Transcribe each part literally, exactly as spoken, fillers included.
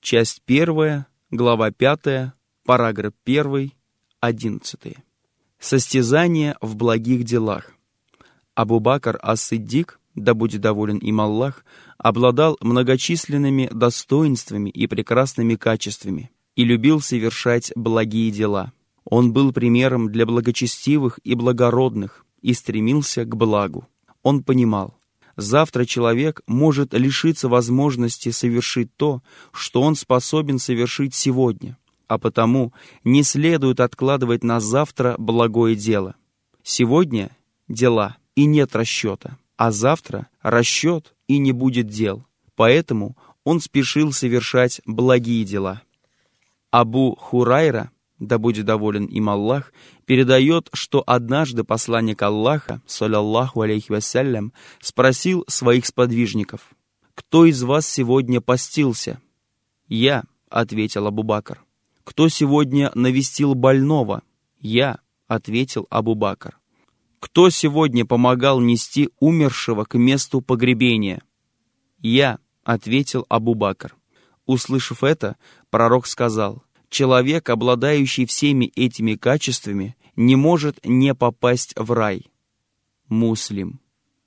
Часть первая, глава пятая, параграф первый, одиннадцатый. Состязание в благих делах. Абу Бакр ас-Сиддик, да будет доволен им Аллах, обладал многочисленными достоинствами и прекрасными качествами и любил совершать благие дела. Он был примером для благочестивых и благородных и стремился к благу. Он понимал, завтра человек может лишиться возможности совершить то, что он способен совершить сегодня, а потому не следует откладывать на завтра благое дело. Сегодня дела и нет расчета, а завтра расчет и не будет дел. Поэтому он спешил совершать благие дела. Абу Хурайра, да будет доволен им Аллах, передает, что однажды посланник Аллаха, саллаллаху алейхи вассалям, спросил своих сподвижников: «Кто из вас сегодня постился?» «Я», — ответил Абу Бакр. «Кто сегодня навестил больного?» «Я», — ответил Абу Бакр. «Кто сегодня помогал нести умершего к месту погребения?» «Я», — ответил Абу Бакр. Услышав это, пророк сказал: «Человек, обладающий всеми этими качествами, не может не попасть в рай». Муслим.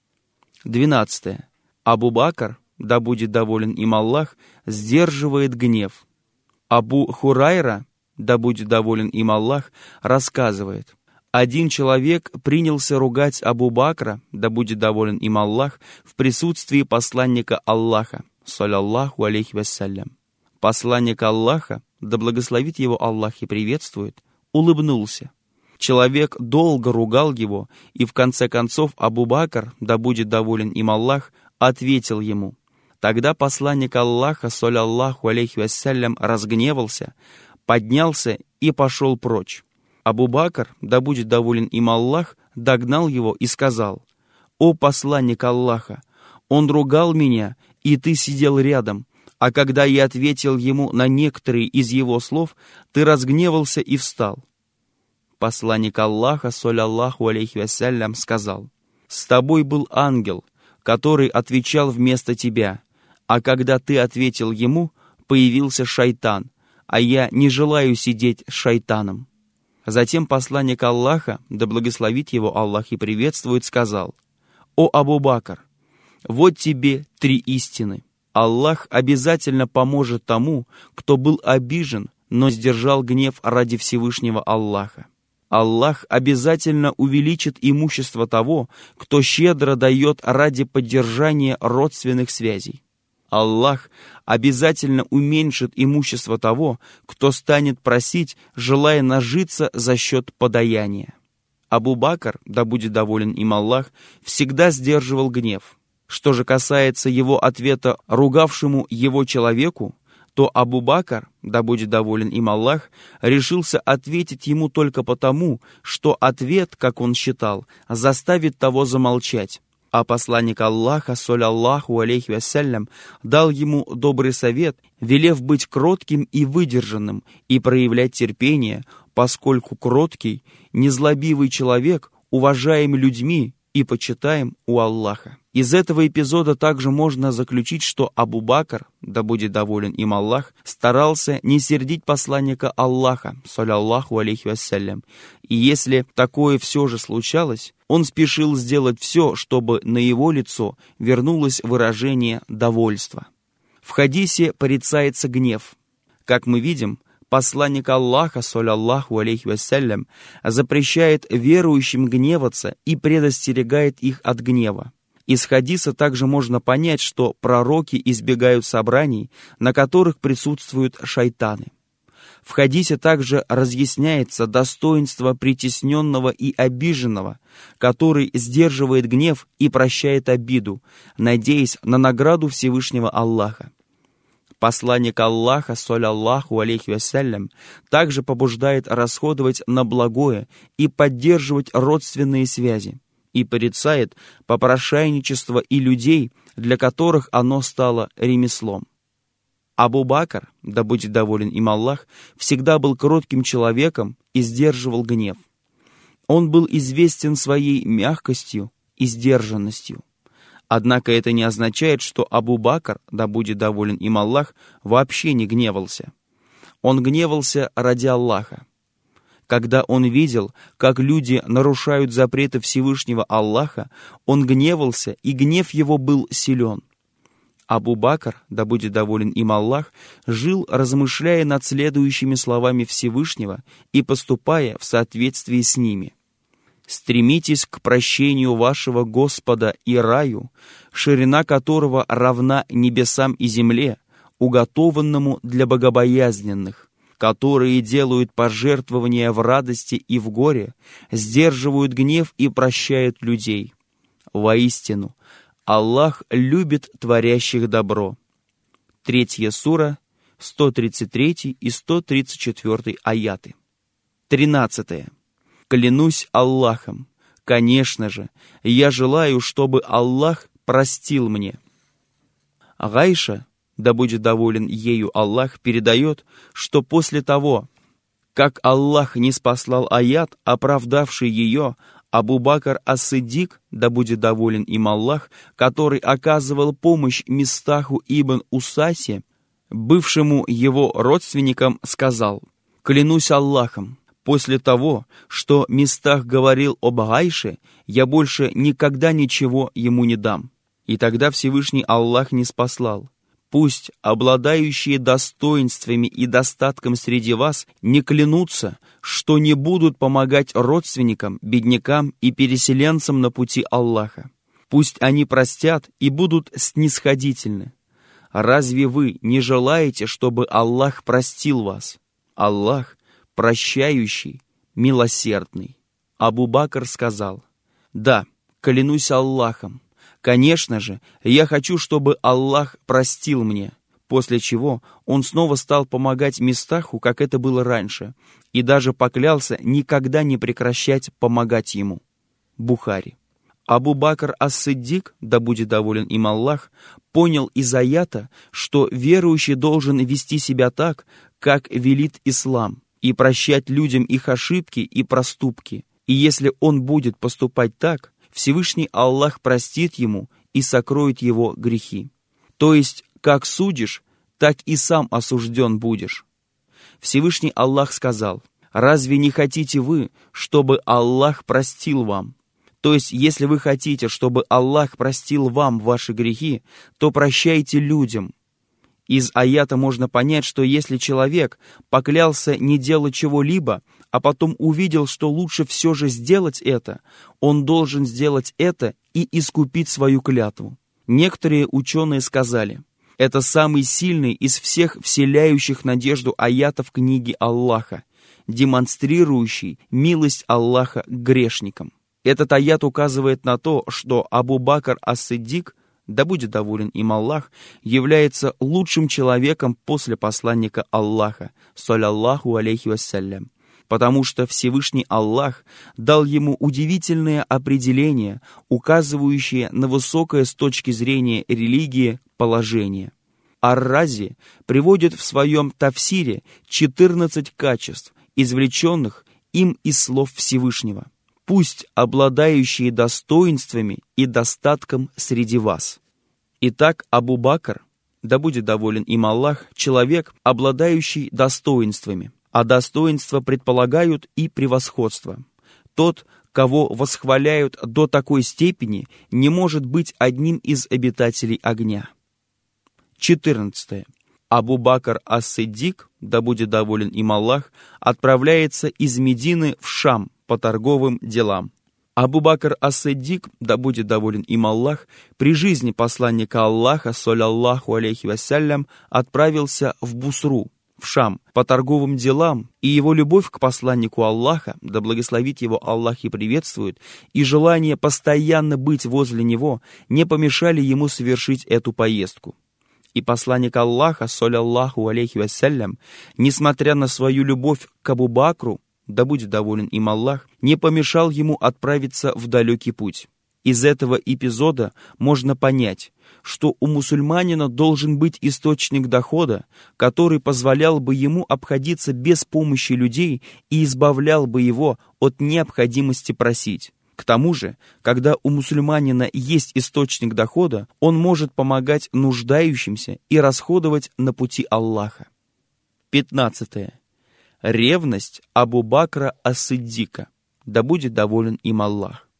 двенадцатое. Абу Бакр, да будет доволен им Аллах, сдерживает гнев. Абу Хурайра, да будет доволен им Аллах, рассказывает: один человек принялся ругать Абу Бакра, да будет доволен им Аллах, в присутствии посланника Аллаха, саллаллаху алейхи вассалям. Посланник Аллаха, да благословит его Аллах и приветствует, улыбнулся. Человек долго ругал его, и в конце концов Абу Бакр, да будет доволен им Аллах, ответил ему. Тогда посланник Аллаха, саллаллаху алейхи вассалям, разгневался, поднялся и пошел прочь. Абу Бакр, да будет доволен им Аллах, догнал его и сказал: «О посланник Аллаха, он ругал меня, и ты сидел рядом, а когда я ответил ему на некоторые из его слов, ты разгневался и встал». Посланник Аллаха, саллаллаху алейхи вассалям, сказал: «С тобой был ангел, который отвечал вместо тебя, а когда ты ответил ему, появился шайтан, а я не желаю сидеть с шайтаном». Затем посланник Аллаха, да благословит его Аллах и приветствует, сказал: «О Абу Бакр, вот тебе три истины. Аллах обязательно поможет тому, кто был обижен, но сдержал гнев ради Всевышнего Аллаха. Аллах обязательно увеличит имущество того, кто щедро дает ради поддержания родственных связей. Аллах обязательно уменьшит имущество того, кто станет просить, желая нажиться за счет подаяния». Абу Бакр, да будет доволен им Аллах, всегда сдерживал гнев. Что же касается его ответа ругавшему его человеку, то Абу Бакр, да будет доволен им Аллах, решился ответить ему только потому, что ответ, как он считал, заставит того замолчать. А посланник Аллаха, саллаллаху алейхи вассалям, дал ему добрый совет, велев быть кротким и выдержанным и проявлять терпение, поскольку кроткий, незлобивый человек уважаем людьми и почитаем у Аллаха. Из этого эпизода также можно заключить, что Абу Бакр, да будет доволен им Аллах, старался не сердить посланника Аллаха, саллаллаху алейхи вассалям, и если такое все же случалось, он спешил сделать все, чтобы на его лицо вернулось выражение довольства. В хадисе порицается гнев. Как мы видим, посланник Аллаха, саллаллаху алейхи вассалям, запрещает верующим гневаться и предостерегает их от гнева. Из хадиса также можно понять, что пророки избегают собраний, на которых присутствуют шайтаны. В хадисе также разъясняется достоинство притесненного и обиженного, который сдерживает гнев и прощает обиду, надеясь на награду Всевышнего Аллаха. Посланник Аллаха, саллаллаху алейхи вассалям, также побуждает расходовать на благое и поддерживать родственные связи, и порицает попрошайничество и людей, для которых оно стало ремеслом. Абу Бакр, да будет доволен им Аллах, всегда был кротким человеком и сдерживал гнев. Он был известен своей мягкостью и сдержанностью. Однако это не означает, что Абу-Бакр, да будет доволен им Аллах, вообще не гневался. Он гневался ради Аллаха. Когда он видел, как люди нарушают запреты Всевышнего Аллаха, он гневался, и гнев его был силен. Абу-Бакр, да будет доволен им Аллах, жил, размышляя над следующими словами Всевышнего и поступая в соответствии с ними. «Стремитесь к прощению вашего Господа и раю, ширина которого равна небесам и земле, уготованному для богобоязненных, которые делают пожертвования в радости и в горе, сдерживают гнев и прощают людей. Воистину, Аллах любит творящих добро». Третья сура, сто тридцать третий и сто тридцать четвёртый аяты. Тринадцатое. «Клянусь Аллахом, конечно же, я желаю, чтобы Аллах простил мне». Гайша, да будет доволен ею Аллах, передает, что после того, как Аллах ниспослал аят, оправдавший ее, Абу-Бакр ас-Сиддик, да будет доволен им Аллах, который оказывал помощь Мистаху ибн Усасе, бывшему его родственникам, сказал: «Клянусь Аллахом, после того, что Мистах говорил об Гайше, я больше никогда ничего ему не дам». И тогда Всевышний Аллах ниспослал: «Пусть обладающие достоинствами и достатком среди вас не клянутся, что не будут помогать родственникам, беднякам и переселенцам на пути Аллаха. Пусть они простят и будут снисходительны. Разве вы не желаете, чтобы Аллах простил вас? Аллах прощающий, милосердный». Абу-Бакр сказал: «Да, клянусь Аллахом. Конечно же, я хочу, чтобы Аллах простил мне», после чего он снова стал помогать Мистаху, как это было раньше, и даже поклялся никогда не прекращать помогать ему. Бухари. Абу-Бакр ас-Сиддик, да будет доволен им Аллах, понял из аята, что верующий должен вести себя так, как велит ислам, и прощать людям их ошибки и проступки. И если он будет поступать так, Всевышний Аллах простит ему и сокроет его грехи. То есть, как судишь, так и сам осужден будешь. Всевышний Аллах сказал: «Разве не хотите вы, чтобы Аллах простил вам?» То есть, если вы хотите, чтобы Аллах простил вам ваши грехи, то прощайте людям. Из аята можно понять, что если человек поклялся не делать чего-либо, а потом увидел, что лучше все же сделать это, он должен сделать это и искупить свою клятву. Некоторые ученые сказали: это самый сильный из всех вселяющих надежду аятов книги Аллаха, демонстрирующий милость Аллаха к грешникам. Этот аят указывает на то, что Абу-Бакр ас-Сиддик, да будет доволен им Аллах, является лучшим человеком после посланника Аллаха, саллаллаху алейхи вассалям, потому что Всевышний Аллах дал ему удивительное определение, указывающее на высокое с точки зрения религии положение. Ар-Рази приводит в своем тафсире четырнадцать качеств, извлеченных им из слов Всевышнего. «Пусть обладающие достоинствами и достатком среди вас». Итак, Абу-Бакр, да будет доволен им Аллах, человек, обладающий достоинствами, а достоинства предполагают и превосходство. Тот, кого восхваляют до такой степени, не может быть одним из обитателей огня. четырнадцатое. Абу-Бакр ас-Сиддик, да будет доволен им Аллах, отправляется из Медины в Шам по торговым делам. Абу-Бакр ас-Сиддик, да будет доволен им Аллах, при жизни посланника Аллаха, саллаллаху алейхи вассалям, отправился в Бусру, в Шам, по торговым делам, и его любовь к посланнику Аллаха, да благословит его Аллах и приветствует, и желание постоянно быть возле него не помешали ему совершить эту поездку. И посланник Аллаха, саллаллаху алейхи вассалям, несмотря на свою любовь к Абу-Бакру, да будет доволен им Аллах, не помешал ему отправиться в далекий путь. Из этого эпизода можно понять, что у мусульманина должен быть источник дохода, который позволял бы ему обходиться без помощи людей и избавлял бы его от необходимости просить. К тому же, когда у мусульманина есть источник дохода, он может помогать нуждающимся и расходовать на пути Аллаха. пятнадцатое. Ревность Абу Бакра ас-Сиддика, да будет доволен им Аллах.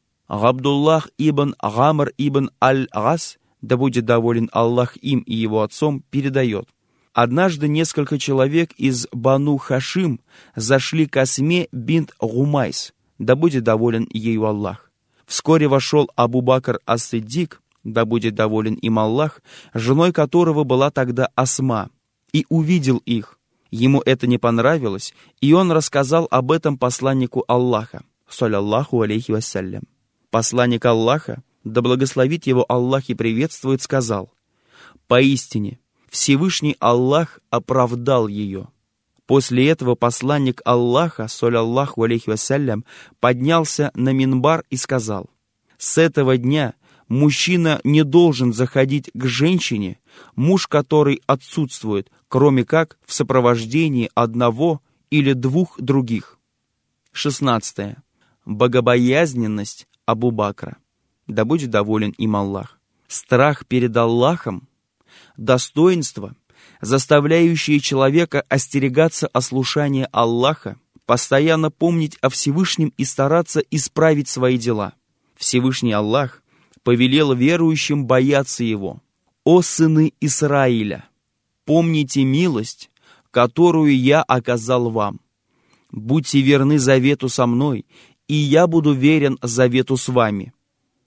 Абдуллах ибн Гамр ибн аль-Ас, да будет доволен Аллах им и его отцом, передает: однажды несколько человек из Бану Хашим зашли к Асме бинт Гумайс, да будет доволен ею Аллах. Вскоре вошел Абу Бакр ас-Сиддик, да будет доволен им Аллах, женой которого была тогда Асма, и увидел их. Ему это не понравилось, и он рассказал об этом посланнику Аллаха, саллаллаху алейхи вассалям. Посланник Аллаха, да благословит его Аллах и приветствует, сказал: поистине, Всевышний Аллах оправдал ее. После этого посланник Аллаха, саллаллаху алейхи вассалям, поднялся на минбар и сказал: с этого дня мужчина не должен заходить к женщине, муж которой отсутствует, кроме как в сопровождении одного или двух других. шестнадцатое. Богобоязненность Абу Бакра, да будет доволен им Аллах. Страх перед Аллахом, достоинство, заставляющее человека остерегаться ослушания Аллаха, постоянно помнить о Всевышнем и стараться исправить свои дела. Всевышний Аллах повелел верующим бояться Его. О сыны Исраиля, помните милость, которую я оказал вам. Будьте верны завету со мной, и я буду верен завету с вами.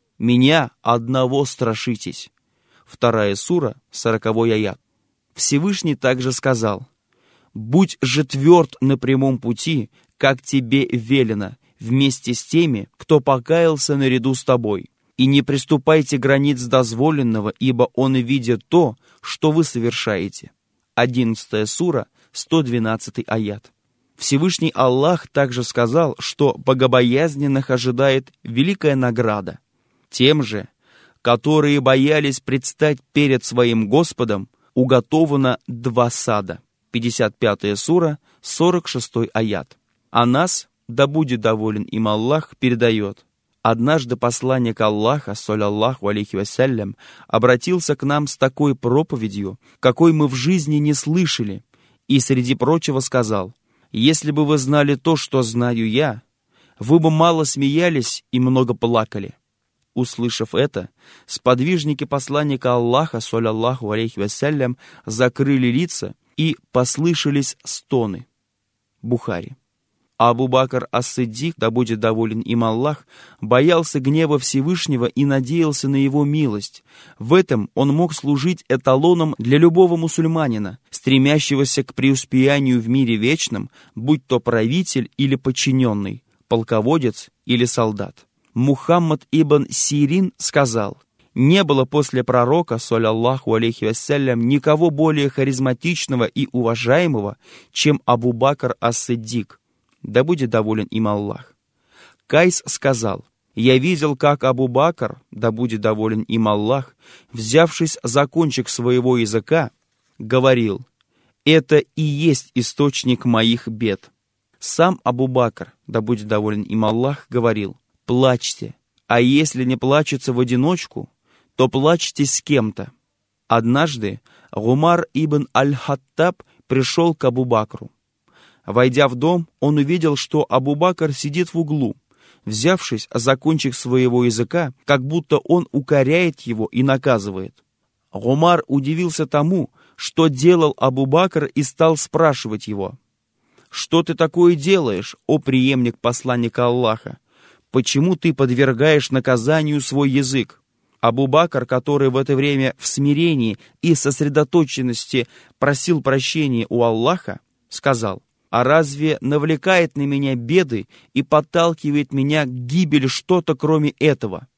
Меня одного страшитесь. Вторая сура, сороковой аят. Всевышний также сказал: будь же тверд на прямом пути, как тебе велено, вместе с теми, кто покаялся наряду с тобой. И не приступайте границ дозволенного, ибо он видит то, что вы совершаете. Одиннадцатая сура, сто двенадцатый аят. Всевышний Аллах также сказал, что богобоязненных ожидает великая награда. Тем же, которые боялись предстать перед своим Господом, уготовано два сада. пятьдесят пятая сура, сорок шестой аят. А нас, да будет доволен им Аллах, передает: однажды посланник Аллаха, саллаллаху алейхи вассалям, обратился к нам с такой проповедью, какой мы в жизни не слышали, и среди прочего сказал: если бы вы знали то, что знаю я, вы бы мало смеялись и много плакали. Услышав это, сподвижники посланника Аллаха, саллаллаху алейхи вассалям, закрыли лица, и послышались стоны. Бухари. Абу Бакр ас-Сиддик, да будет доволен им Аллах, боялся гнева Всевышнего и надеялся на его милость. В этом он мог служить эталоном для любого мусульманина, стремящегося к преуспеянию в мире вечном, будь то правитель или подчиненный, полководец или солдат. Мухаммад ибн Сирин сказал: не было после пророка, саллаллаху алейхи вассалям, никого более харизматичного и уважаемого, чем Абу Бакр ас-Сиддик, да будет доволен им Аллах. Кайс сказал: я видел, как Абу Бакр, да будет доволен им Аллах, взявшись за кончик своего языка, говорил: это и есть источник моих бед. Сам Абу Бакр, да будет доволен им Аллах, говорил: плачьте, а если не плачется в одиночку, то плачьте с кем-то. Однажды Гумар ибн аль-Хаттаб пришел к Абу Бакру. Войдя в дом, он увидел, что Абу Бакр сидит в углу, взявшись за кончик своего языка, как будто он укоряет его и наказывает. Гумар удивился тому, что делал Абу Бакр, и стал спрашивать его: «Что ты такое делаешь, о преемник посланника Аллаха? Почему ты подвергаешь наказанию свой язык?» Абу Бакр, который в это время в смирении и сосредоточенности просил прощения у Аллаха, сказал: «А разве навлекает на меня беды и подталкивает меня к гибели что-то кроме этого?»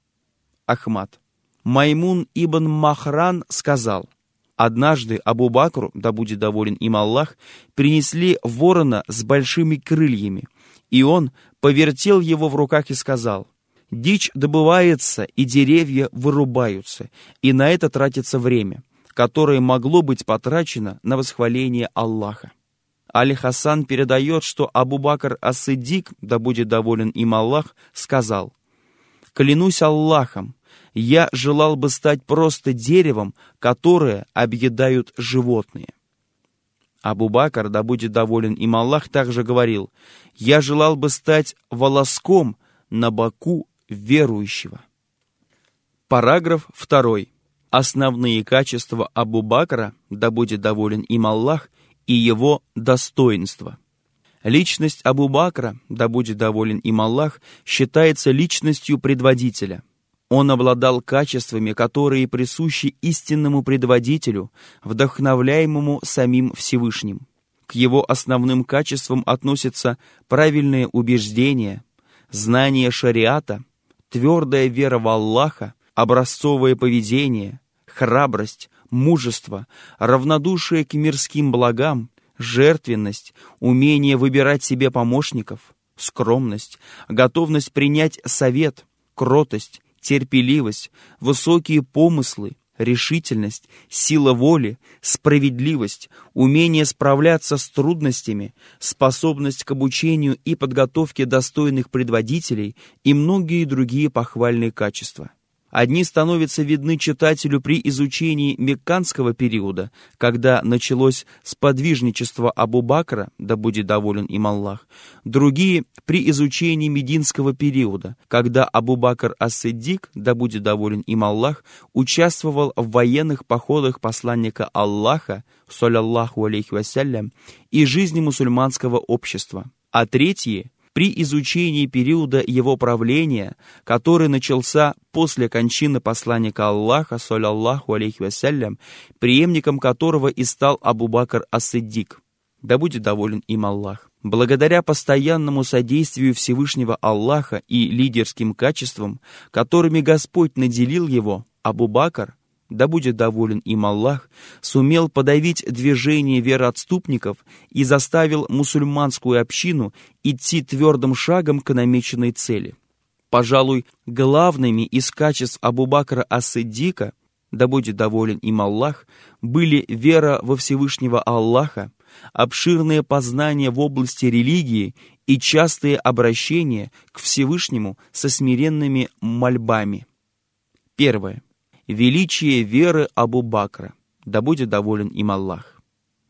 Ахмад. Маймун ибн Махран сказал: однажды Абу Бакру, да будет доволен им Аллах, принесли ворона с большими крыльями, и он повертел его в руках и сказал: дичь добывается, и деревья вырубаются, и на это тратится время, которое могло быть потрачено на восхваление Аллаха. Али-Хасан передает, что Абу Бакр ас-Сиддик, да будет доволен им Аллах, сказал: Клянусь Аллахом, я желал бы стать просто деревом, которое объедают животные». Абу Бакр, да будет доволен им Аллах, также говорил: «Я желал бы стать волоском на боку верующего». Параграф второй. Основные качества Абу Бакра, да будет доволен им Аллах, и его достоинства. Личность Абу Бакра, да будет доволен им Аллах, считается личностью предводителя. Он обладал качествами, которые присущи истинному предводителю, вдохновляемому самим Всевышним. К его основным качествам относятся правильные убеждения, знание шариата, твердая вера в Аллаха, образцовое поведение, храбрость, мужество, равнодушие к мирским благам, жертвенность, умение выбирать себе помощников, скромность, готовность принять совет, кротость, терпеливость, высокие помыслы, решительность, сила воли, справедливость, умение справляться с трудностями, способность к обучению и подготовке достойных предводителей и многие другие похвальные качества. Одни становятся видны читателю при изучении мекканского периода, когда началось сподвижничество Абу Бакра, да будет доволен им Аллах, другие при изучении мединского периода, когда Абу Бакр ас-Сиддик, да будет доволен им Аллах, участвовал в военных походах посланника Аллаха, саллаллаху алейхи вассалям, и жизни мусульманского общества, а третьи при изучении периода его правления, который начался после кончины посланника Аллаха, саллаллаху алейхи вассалям, преемником которого и стал Абу Бакр ас-Сиддик, да будет доволен им Аллах. Благодаря постоянному содействию Всевышнего Аллаха и лидерским качествам, которыми Господь наделил его, Абу Бакр, да будет доволен им Аллах, сумел подавить движение вероотступников и заставил мусульманскую общину идти твердым шагом к намеченной цели. Пожалуй, главными из качеств Абу Бакра ас-Сиддика, да будет доволен им Аллах, были вера во Всевышнего Аллаха, обширное познание в области религии и частые обращения к Всевышнему со смиренными мольбами. Первое. Величие веры Абу Бакра, да будет доволен им Аллах.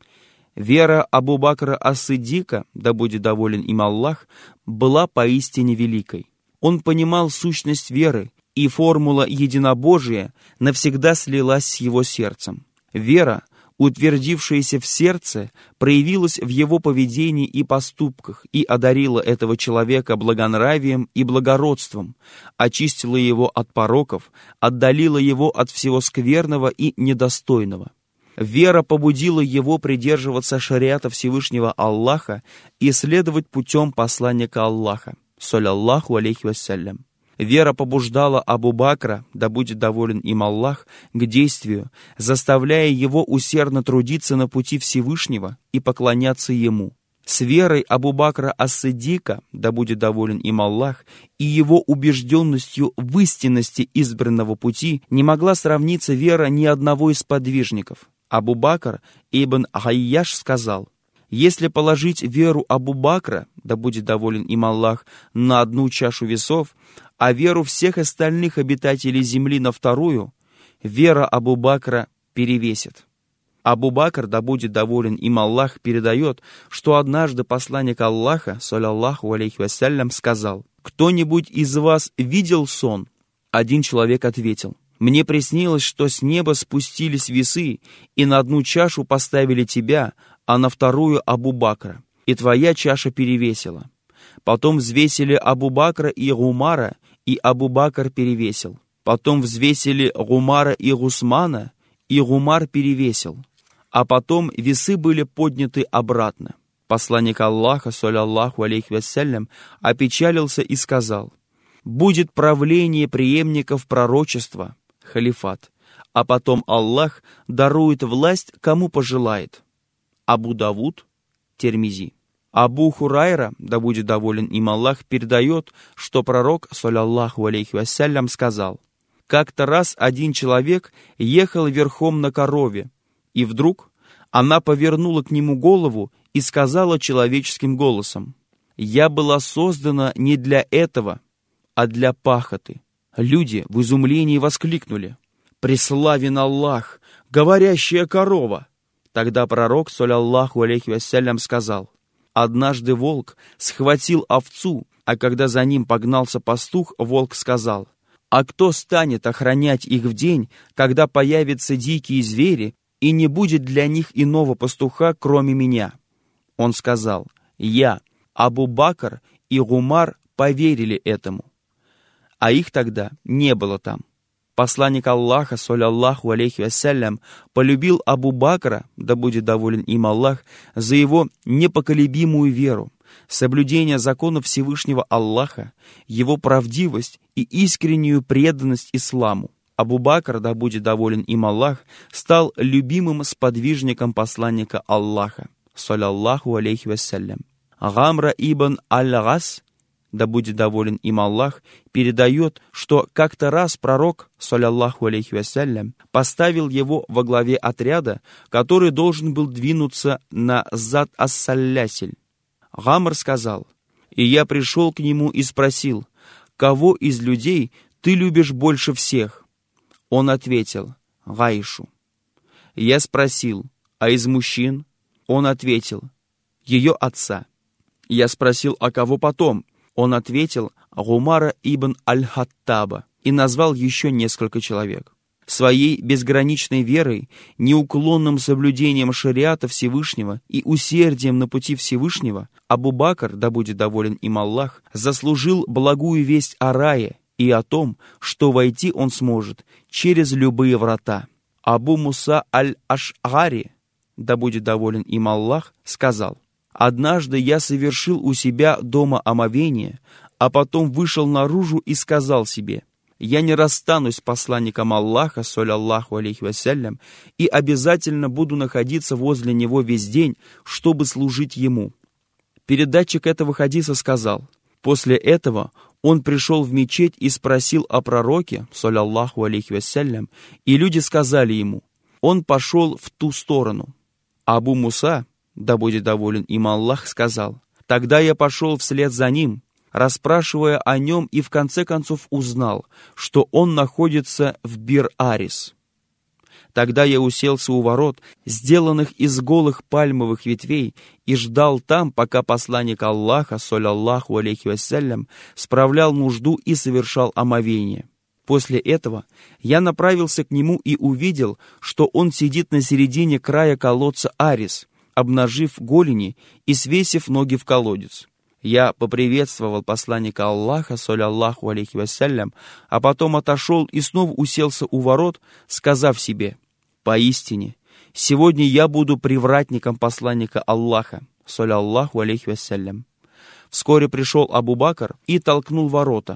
Вера Абу Бакра ас-Сиддика, да будет доволен им Аллах, была поистине великой. Он понимал сущность веры, и формула единобожия навсегда слилась с его сердцем. Вера, утвердившаяся в сердце, проявилась в его поведении и поступках и одарила этого человека благонравием и благородством, очистила его от пороков, отдалила его от всего скверного и недостойного. Вера побудила его придерживаться шариата Всевышнего Аллаха и следовать путем посланника Аллаха, саллаллаху алейхи вассалям. Вера побуждала Абу Бакра, да будет доволен им Аллах, к действию, заставляя его усердно трудиться на пути Всевышнего и поклоняться Ему. С верой Абу Бакра ас-Сиддика, да будет доволен им Аллах, и его убежденностью в истинности избранного пути не могла сравниться вера ни одного из подвижников. Абу Бакр ибн Айяш сказал: «Если положить веру Абу Бакра, да будет доволен им Аллах, на одну чашу весов, а веру всех остальных обитателей земли на вторую, вера Абу Бакра перевесит». Абу Бакр, да будет доволен им Аллах, передает, что однажды посланник Аллаха, саллаллаху алейхи вассалям, сказал: «Кто-нибудь из вас видел сон?» Один человек ответил: «Мне приснилось, что с неба спустились весы, и на одну чашу поставили тебя, а на вторую Абу Бакра, и твоя чаша перевесила. Потом взвесили Абу Бакра и Умара, и Абу Бакр перевесил. Потом взвесили Умара и Гусмана, и Умар перевесил. А потом весы были подняты обратно». Посланник Аллаха, саллаллаху алейхи вассалям, опечалился и сказал: «Будет правление преемников пророчества, халифат, а потом Аллах дарует власть, кому пожелает». Абу Давуд, Тирмизи. Абу Хурайра, да будет доволен им Аллах, передает, что пророк, саллаллаху алейхи вассалям, сказал: «Как-то раз один человек ехал верхом на корове, и вдруг она повернула к нему голову и сказала человеческим голосом: „Я была создана не для этого, а для пахоты“. Люди в изумлении воскликнули: «Преславен Аллах, говорящая корова!» Тогда пророк, саллаллаху алейхи вассалям, сказал: «Однажды волк схватил овцу, а когда за ним погнался пастух, волк сказал: а кто станет охранять их в день, когда появятся дикие звери, и не будет для них иного пастуха, кроме меня?» Он сказал: «Я, Абу-Бакр и Умар поверили этому». А их тогда не было там. Посланник Аллаха, саллаллаху алейхи вассалям, полюбил Абу-Бакра, да будет доволен им Аллах, за его непоколебимую веру, соблюдение законов Всевышнего Аллаха, его правдивость и искреннюю преданность исламу. Абу-Бакр, да будет доволен им Аллах, стал любимым сподвижником посланника Аллаха, саллаллаху алейхи вассалям. Гамра ибн аль-Гас, да будет доволен им Аллах, передает, что как-то раз пророк, саллаллаху алейхи вассалям, поставил его во главе отряда, который должен был двинуться на Зат ас-Салясиль. Гамр сказал: «И я пришел к нему и спросил: кого из людей ты любишь больше всех?» Он ответил: «Гаишу». Я спросил: «А из мужчин?» Он ответил: «Ее отца». Я спросил: «А кого потом?» Он ответил: «Умара ибн аль-Хаттаба», и назвал еще несколько человек. Своей безграничной верой, неуклонным соблюдением шариата Всевышнего и усердием на пути Всевышнего Абу-Бакр, да будет доволен им Аллах, заслужил благую весть о рае и о том, что войти он сможет через любые врата. Абу Муса аль-Аш'ари, да будет доволен им Аллах, сказал: «Однажды я совершил у себя дома омовение, а потом вышел наружу и сказал себе: я не расстанусь с посланником Аллаха, саллаллаху алейхи вассалям, и обязательно буду находиться возле него весь день, чтобы служить ему». Передатчик этого хадиса сказал: после этого он пришел в мечеть и спросил о пророке, саллаллаху алейхи вассалям, и люди сказали ему: он пошел в ту сторону. Абу Муса, да будет доволен им Аллах, сказал: тогда я пошел вслед за ним, расспрашивая о нем, и в конце концов узнал, что он находится в Бир-Арис. Тогда я уселся у ворот, сделанных из голых пальмовых ветвей, и ждал там, пока посланник Аллаха, саллаллаху алейхи вассалям, справлял нужду и совершал омовение. После этого я направился к нему и увидел, что он сидит на середине края колодца Арис, обнажив голени и свесив ноги в колодец. Я поприветствовал посланника Аллаха, саллаллаху алейхи вассалям, а потом отошел и снова уселся у ворот, сказав себе: поистине, сегодня я буду привратником посланника Аллаха, саллаллаху алейхи вассалям. Вскоре пришел Абу-Бакр и толкнул ворота.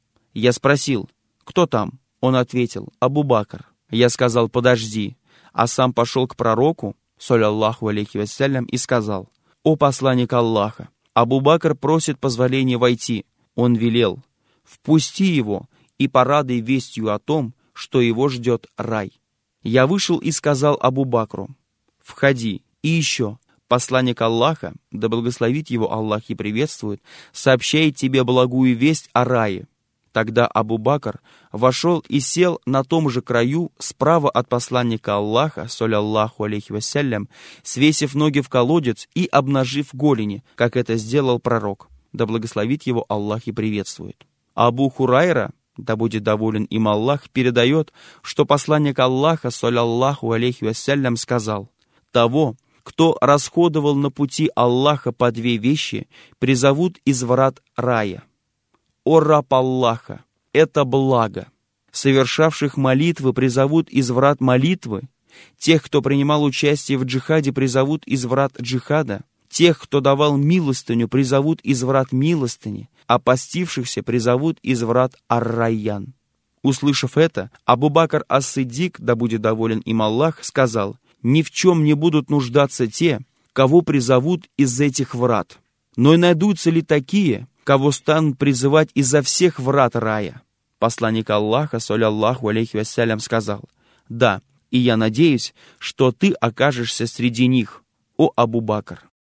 Я спросил: кто там? Он ответил: Абу-Бакр. Я сказал: подожди, а сам пошел к пророку, саллаллаху алейхи вассалям, и сказал: о посланник Аллаха, Абу-Бакр просит позволения войти. Он велел: впусти его и порадуй вестью о том, что его ждет рай. Я вышел и сказал Абу-Бакру: входи. И еще, посланник Аллаха, да благословит его Аллах и приветствует, сообщает тебе благую весть о рае. Тогда Абу-Бакр вошел и сел на том же краю справа от посланника Аллаха, саллаллаху алейхи вассалям, свесив ноги в колодец и обнажив голени, как это сделал пророк, да благословит его Аллах и приветствует. Абу Хурайра, да будет доволен им Аллах, передает, что посланник Аллаха, саллаллаху алейхи вассалям, сказал: того, кто расходовал на пути Аллаха по две вещи, призовут из врат рая. О раб Аллаха, это благо. Совершавших молитвы призовут из врат молитвы, тех, кто принимал участие в джихаде, призовут из врат джихада, тех, кто давал милостыню, призовут из врат милостыни, а постившихся призовут из врат ар-Райян. Услышав это, Абу-Бакр ас-Сиддик, да будет доволен им Аллах, сказал: ни в чем не будут нуждаться те, кого призовут из этих врат. Но и найдутся ли такие, кого станут призывать изо всех врат рая? Посланник Аллаха, саллаллаху алейхи вассалям, сказал: да, и я надеюсь, что ты окажешься среди них, о Абу-Бакр.